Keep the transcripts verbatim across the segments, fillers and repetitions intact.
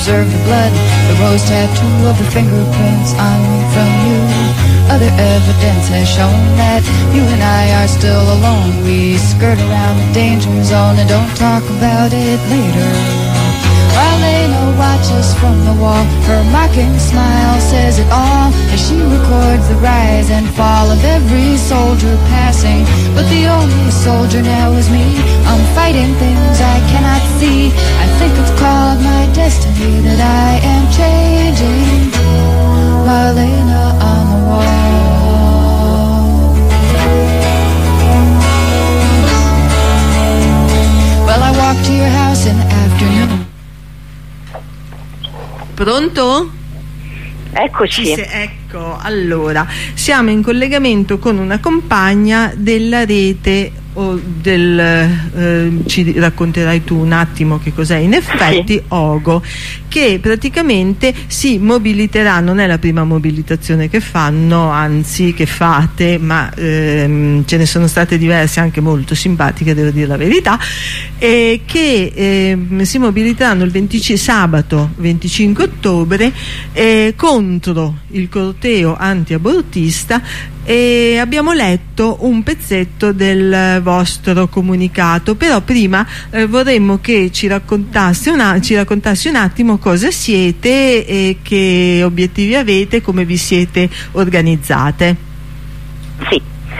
Observe the blood, the rose tattoo of the fingerprints on me from you. Other evidence has shown that you and I are still alone. We skirt around the danger zone and don't talk about it later. While Lena watches from the wall, her mocking smile says it all as she records the rise and fall of every soldier passing. But the only soldier now is me. I'm fighting things I cannot see. I think it's called my destiny that I am changing. Marlena on the wall. Well, I walked to your house in the afternoon. Pronto? Eccoci. Ci se- ecco, allora, siamo in collegamento con una compagna della rete o del eh, ci racconterai tu un attimo che cos'è in effetti, sì. Ogo, che praticamente si mobiliterà, non è la prima mobilitazione che fanno, anzi che fate, ma ehm, ce ne sono state diverse anche molto simpatiche, devo dire la verità, e che ehm, si mobiliteranno il venticinque, sabato venticinque ottobre eh, contro il corteo anti-abortista. E abbiamo letto un pezzetto del vostro comunicato, però prima eh, vorremmo che ci raccontasse, una, ci raccontasse un attimo cosa siete e che obiettivi avete, come vi siete organizzate. Sì,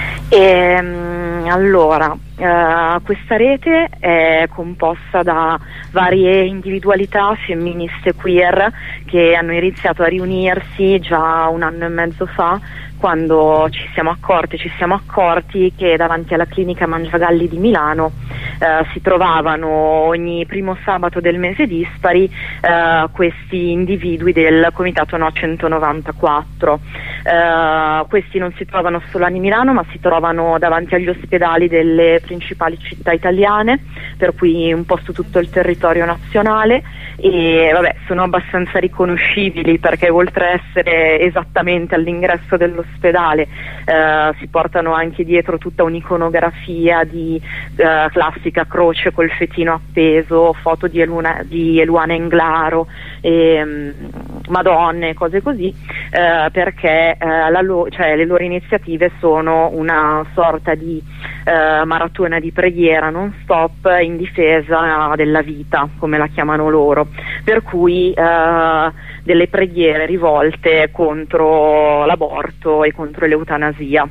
ehm, allora eh, questa rete è composta da varie individualità femministe queer che hanno iniziato a riunirsi già un anno e mezzo fa, quando ci siamo accorti, ci siamo accorti che davanti alla clinica Mangiagalli di Milano eh, si trovavano ogni primo sabato del mese dispari eh, questi individui del Comitato No centonovantaquattro. Eh, questi non si trovano solo a Milano, ma si trovano davanti agli ospedali delle principali città italiane, per cui un po' su tutto il territorio nazionale, e vabbè, sono abbastanza riconoscibili perché oltre a essere esattamente all'ingresso dell'ospedale eh, si portano anche dietro tutta un'iconografia di eh, classica croce col fetino appeso, foto di, Eluna, di Eluana Englaro, e, um, Madonne, cose così, eh, perché eh, la lo- cioè, le loro iniziative sono una sorta di eh, maratona di preghiera non stop in difesa della vita, come la chiamano loro, per cui eh, delle preghiere rivolte contro l'aborto e contro l'eutanasia.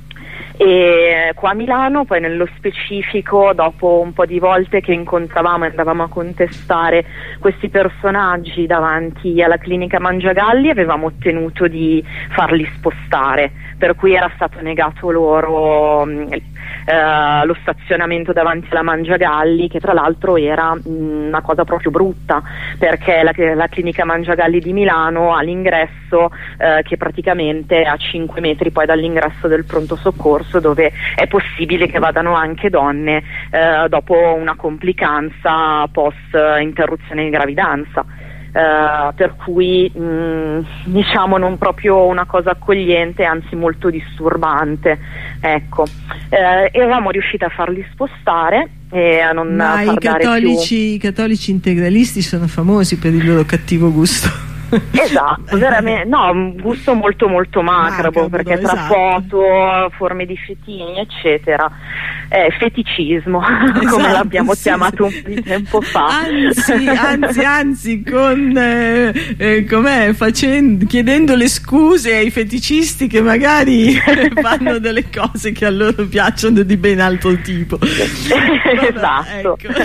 E qua a Milano, poi nello specifico, dopo un po' di volte che incontravamo e andavamo a contestare questi personaggi davanti alla clinica Mangiagalli, avevamo ottenuto di farli spostare, per cui era stato negato loro eh, lo stazionamento davanti alla Mangiagalli, che tra l'altro era mh, una cosa proprio brutta, perché la, la clinica Mangiagalli di Milano ha l'ingresso eh, che praticamente è a cinque metri poi dall'ingresso del pronto soccorso, dove è possibile che vadano anche donne eh, dopo una complicanza post interruzione di gravidanza. Uh, per cui mh, diciamo non proprio una cosa accogliente, anzi molto disturbante, ecco. Uh, eravamo riusciti a farli spostare e a non Ma far i cattolici, dare più... i cattolici integralisti sono famosi per il loro cattivo gusto. Esatto, veramente, no, un gusto molto molto macabro, macabro, perché tra esatto. foto, forme di fetini eccetera, è feticismo, esatto, come l'abbiamo sì, chiamato sì. un po' di tempo fa. Anzi, anzi, anzi, con eh, eh, com'è, facendo, chiedendo le scuse ai feticisti che magari fanno delle cose che a loro piacciono di ben altro tipo. Esatto. Ecco.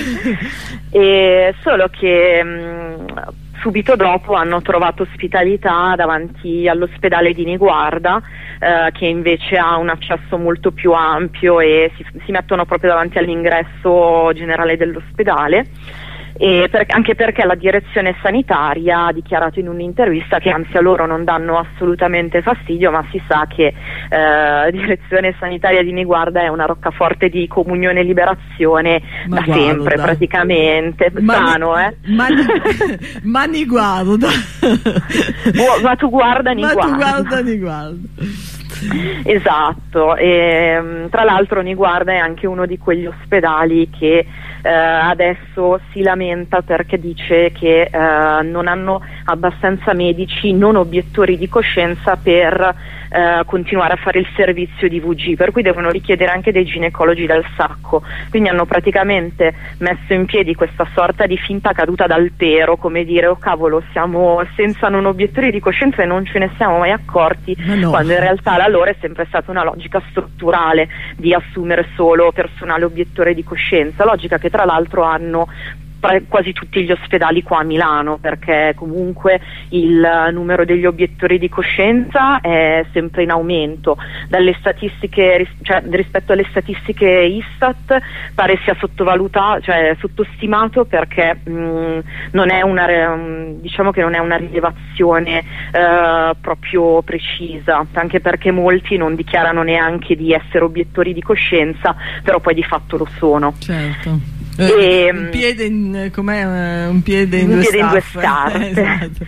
E solo che mh, subito dopo hanno trovato ospitalità davanti all'ospedale di Niguarda, eh, che invece ha un accesso molto più ampio, e si, si mettono proprio davanti all'ingresso generale dell'ospedale. E per, anche perché la direzione sanitaria ha dichiarato in un'intervista che anzi a loro non danno assolutamente fastidio, ma si sa che eh, la direzione sanitaria di Niguarda è una roccaforte di comunione e liberazione ma da guarda. sempre praticamente. Ma Strano, ni, eh? Ma, ni, ma Niguarda. Ma tu guarda Niguarda. Ma tu guarda Niguarda. Esatto, e, tra l'altro Niguarda è anche uno di quegli ospedali che eh, adesso si lamenta perché dice che eh, non hanno abbastanza medici non obiettori di coscienza per eh, continuare a fare il servizio di V G, per cui devono richiedere anche dei ginecologi dal sacco, quindi hanno praticamente messo in piedi questa sorta di finta caduta dal pero, come dire, oh cavolo, siamo senza non obiettori di coscienza e non ce ne siamo mai accorti, no. Quando in realtà la loro è sempre stata una logica strutturale di assumere solo personale obiettore di coscienza, logica che tra l'altro hanno quasi tutti gli ospedali qua a Milano, perché comunque il numero degli obiettori di coscienza è sempre in aumento. Dalle statistiche, cioè rispetto alle statistiche Istat pare sia sottovalutato, cioè sottostimato, perché mh, non è una, diciamo che non è una rilevazione eh, proprio precisa, anche perché molti non dichiarano neanche di essere obiettori di coscienza, però poi di fatto lo sono. Certo. Eh, un piede in, com'è, un piede in un due piede in due scarpe. esatto.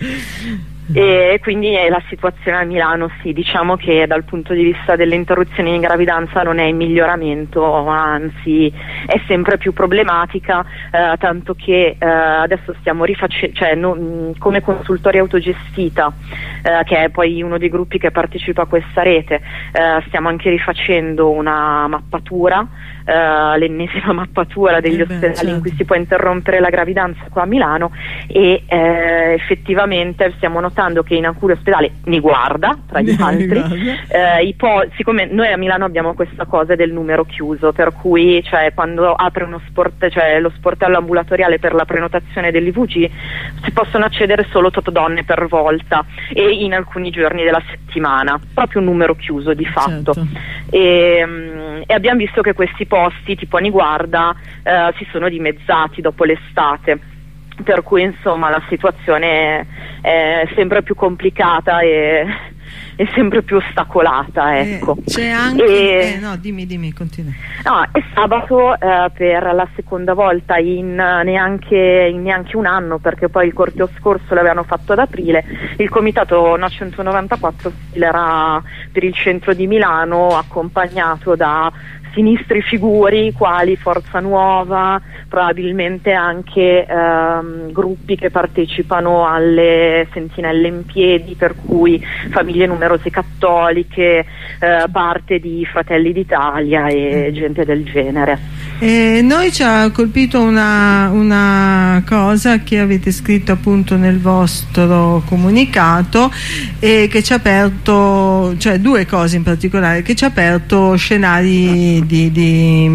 E quindi la situazione a Milano, sì, diciamo che dal punto di vista delle interruzioni di gravidanza non è in miglioramento, anzi è sempre più problematica, eh, tanto che eh, adesso stiamo rifacendo, cioè no, come consultoria autogestita, eh, che è poi uno dei gruppi che partecipa a questa rete, eh, stiamo anche rifacendo una mappatura, Uh, l'ennesima mappatura degli eh ospedali beh, certo. in cui si può interrompere la gravidanza qua a Milano, e eh, effettivamente stiamo notando che in alcuni ospedali ni guarda tra gli altri eh, i po- siccome noi a Milano abbiamo questa cosa del numero chiuso, per cui cioè quando apre uno sport, cioè lo sportello ambulatoriale per la prenotazione dell'I V G, si possono accedere solo tot donne per volta e in alcuni giorni della settimana, proprio un numero chiuso di fatto. Certo. e, mh, e abbiamo visto che questi posti tipo Niguarda eh, si sono dimezzati dopo l'estate, per cui insomma la situazione è sempre più complicata e è sempre più ostacolata, ecco. Eh, c'è anche e, eh, no dimmi dimmi continua. No, e sabato eh, per la seconda volta in neanche, in neanche un anno, perché poi il corteo scorso l'avevano fatto ad aprile, il comitato No centonovantaquattro sfilerà per il centro di Milano accompagnato da sinistri figuri quali Forza Nuova, probabilmente anche ehm, gruppi che partecipano alle Sentinelle in Piedi, per cui famiglie numerose cattoliche, eh, parte di Fratelli d'Italia e gente del genere. E noi ci ha colpito una, una cosa che avete scritto appunto nel vostro comunicato, e che ci ha aperto, cioè due cose in particolare, che ci ha aperto scenari di, di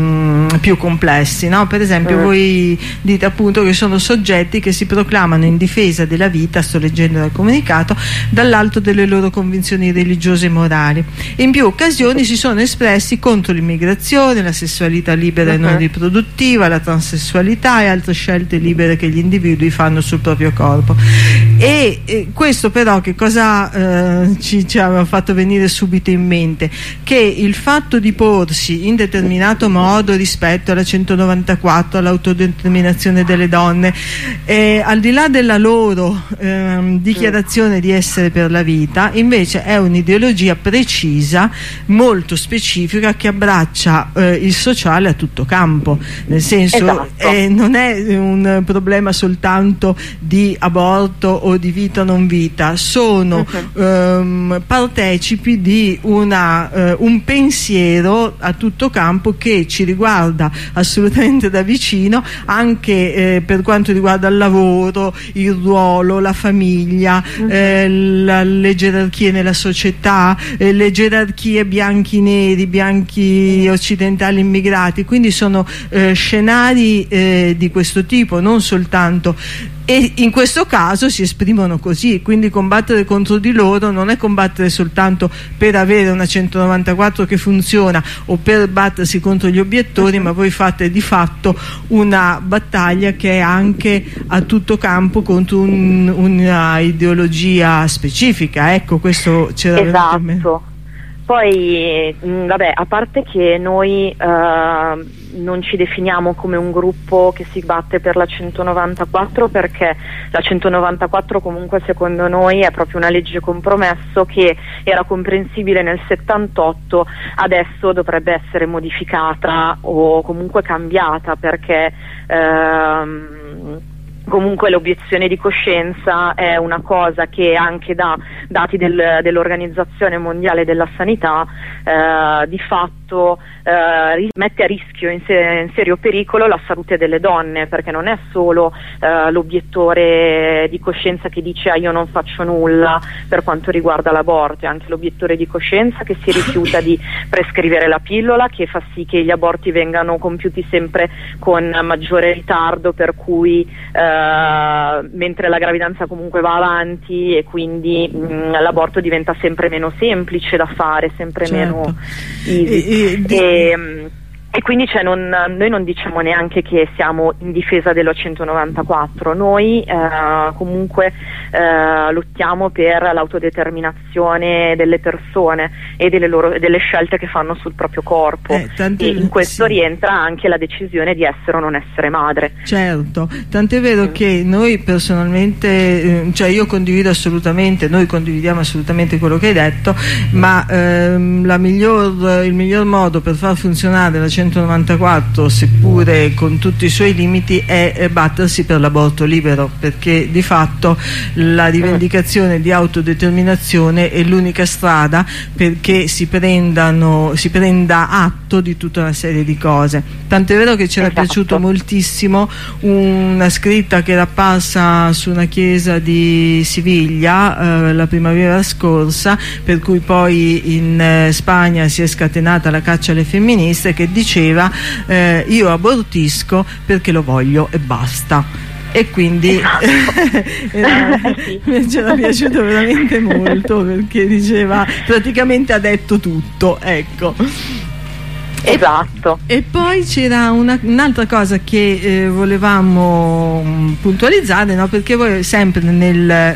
mh, più complessi, no? Per esempio, mm. voi dite appunto che sono soggetti che si proclamano in difesa della vita, sto leggendo dal comunicato, dall'alto delle loro convinzioni religiose e morali. In più occasioni si sono espressi contro l'immigrazione, la sessualità libera e non riproduttiva, la transessualità e altre scelte libere che gli individui fanno sul proprio corpo. E, e questo però che cosa eh, ci, ci aveva fatto venire subito in mente? Che il fatto di porsi in determinato modo rispetto alla centonovantaquattro, all'autodeterminazione delle donne, eh, al di là della loro eh, dichiarazione di essere per la vita, invece è un'ideologia precisa, molto specifica, che abbraccia eh, il sociale a tutto campo, nel senso esatto. eh, non è un problema soltanto di aborto o di vita o non vita, sono uh-huh. ehm, partecipi di una, eh, un pensiero a tutto campo che ci riguarda assolutamente da vicino, anche eh, per quanto riguarda il lavoro, il ruolo, la famiglia, uh-huh. eh, la, le gerarchie nella società, eh, le gerarchie bianchi-neri, bianchi occidentali immigrati, quindi sono eh, scenari eh, di questo tipo, non soltanto, e in questo caso si esprimono così, quindi combattere contro di loro non è combattere soltanto per avere una centonovantaquattro che funziona o per battersi contro gli obiettori, ma voi fate di fatto una battaglia che è anche a tutto campo contro un, una ideologia specifica, ecco, questo c'era esatto. Poi, mh, vabbè, a parte che noi eh, non ci definiamo come un gruppo che si batte per la centonovantaquattro, perché la centonovantaquattro comunque secondo noi è proprio una legge compromesso che era comprensibile nel settantotto, adesso dovrebbe essere modificata o comunque cambiata, perché ehm, comunque l'obiezione di coscienza è una cosa che anche da dati del, dell'Organizzazione Mondiale della Sanità eh, di fatto eh, mette a rischio, in, se, in serio pericolo la salute delle donne, perché non è solo eh, l'obiettore di coscienza che dice ah, io non faccio nulla per quanto riguarda l'aborto, è anche l'obiettore di coscienza che si rifiuta di prescrivere la pillola, che fa sì che gli aborti vengano compiuti sempre con maggiore ritardo, per cui eh, Uh, mentre la gravidanza comunque va avanti e quindi mh, l'aborto diventa sempre meno semplice da fare, sempre certo. meno easy. E, e, e, mh, e quindi cioè, non, noi non diciamo neanche che siamo in difesa dello centonovantaquattro, noi eh, comunque eh, lottiamo per l'autodeterminazione delle persone e delle, loro, delle scelte che fanno sul proprio corpo, eh, tante, e in questo sì. rientra anche la decisione di essere o non essere madre. Certo, tant'è vero mm. che noi personalmente, eh, cioè io condivido assolutamente, noi condividiamo assolutamente quello che hai detto, ma ehm, la miglior, il miglior modo per far funzionare la centonovantaquattro, seppure con tutti i suoi limiti, è battersi per l'aborto libero, perché di fatto la rivendicazione di autodeterminazione è l'unica strada perché si prendano, si prenda atto di tutta una serie di cose. Tant'è vero che ci era esatto. piaciuto moltissimo una scritta che era apparsa su una chiesa di Siviglia eh, la primavera scorsa, per cui poi in eh, Spagna si è scatenata la caccia alle femministe, che diceva eh, io abortisco perché lo voglio e basta. E quindi era, ci era piaciuto veramente molto, perché diceva, praticamente ha detto tutto, ecco. Esatto. E poi c'era un'altra cosa che eh, volevamo um, puntualizzare, no? Perché voi sempre nel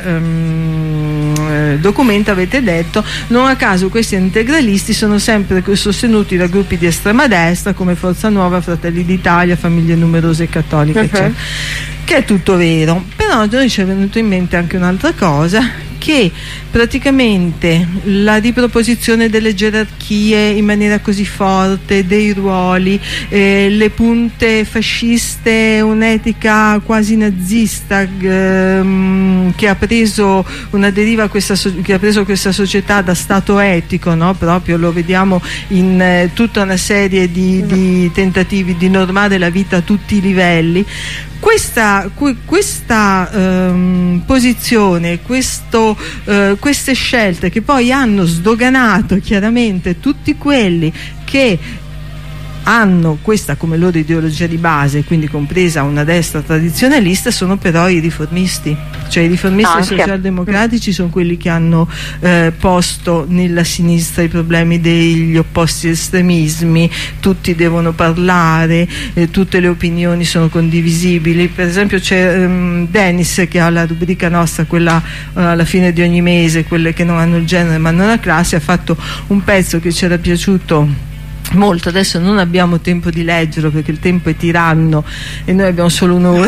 um, documento avete detto, non a caso questi integralisti sono sempre sostenuti da gruppi di estrema destra come Forza Nuova, Fratelli d'Italia, Famiglie Numerose e Cattoliche, uh-huh. eccetera. Che è tutto vero, però a noi ci è venuto in mente anche un'altra cosa, che praticamente la riproposizione delle gerarchie in maniera così forte, dei ruoli, eh, le punte fasciste, un'etica quasi nazista ehm, che ha preso una deriva questa so- che ha preso questa società da stato etico, no? Proprio lo vediamo in eh, tutta una serie di, di tentativi di normare la vita a tutti i livelli. Questa, questa um, posizione, questo, uh, queste scelte che poi hanno sdoganato chiaramente tutti quelli che hanno questa come loro ideologia di base, quindi compresa una destra tradizionalista, sono però i riformisti, cioè i riformisti ah, socialdemocratici sono quelli che hanno eh, posto nella sinistra i problemi degli opposti estremismi, tutti devono parlare, eh, tutte le opinioni sono condivisibili. Per esempio c'è um, Dennis, che ha la rubrica nostra, quella uh, alla fine di ogni mese, quelle che non hanno il genere ma hanno la classe, ha fatto un pezzo che ci era piaciuto molto, adesso non abbiamo tempo di leggerlo perché il tempo è tiranno e noi abbiamo solo un'ora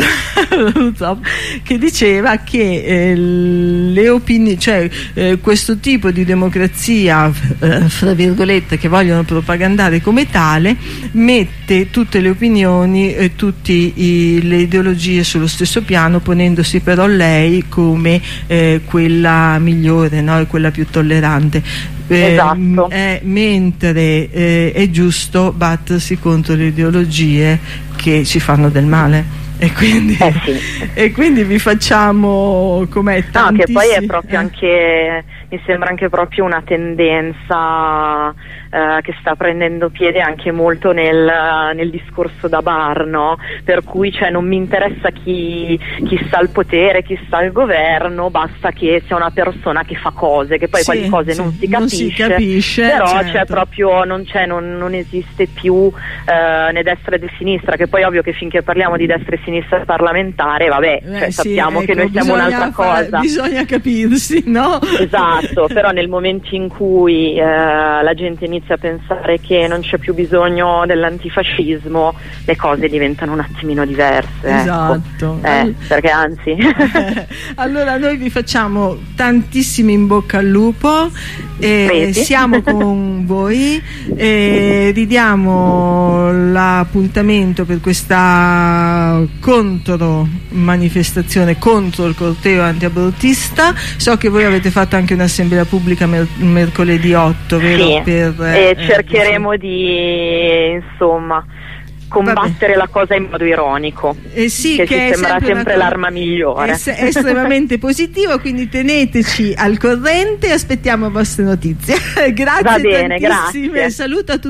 che diceva che eh, le opinioni, cioè eh, questo tipo di democrazia eh, fra virgolette che vogliono propagandare come tale, mette tutte le opinioni e tutte le ideologie sullo stesso piano, ponendosi però lei come eh, quella migliore, no? E quella più tollerante. Eh, esatto. eh, mentre eh, è giusto battersi contro le ideologie che ci fanno del male, e quindi, eh sì. e quindi vi facciamo com'è no, che poi è proprio eh. anche, mi sembra anche proprio una tendenza uh, che sta prendendo piede anche molto nel, nel discorso da bar, no? Per cui cioè, non mi interessa chi, chi sta al potere, chi sta al governo, basta che sia una persona che fa cose, che poi sì, quali cose sì, non si non capisce, si capisce però certo. c'è proprio non, c'è, non, non esiste più uh, né destra né sinistra, che poi è ovvio che finché parliamo di destra e sinistra parlamentare, vabbè, eh, cioè, sì, sappiamo ecco, che noi siamo un'altra fare, cosa. Bisogna capirsi, no? Esatto, però nel momento in cui eh, la gente inizia a pensare che non c'è più bisogno dell'antifascismo, le cose diventano un attimino diverse. Esatto. Ecco. Eh, perché anzi. Allora noi vi facciamo tantissimi in bocca al lupo, eh, siamo con voi, eh, ridiamo l'appuntamento per questa contro manifestazione contro il corteo antiabortista. So che voi avete fatto anche un'assemblea pubblica mer mercoledì otto, vero? Sì, per, e eh, cercheremo eh, di insomma combattere la cosa in modo ironico, eh sì, che, che ci è sembra sempre, sempre l'arma migliore. È estremamente positivo, quindi teneteci al corrente e aspettiamo vostre notizie. Grazie. Va bene, tantissime, grazie. saluto a tutti.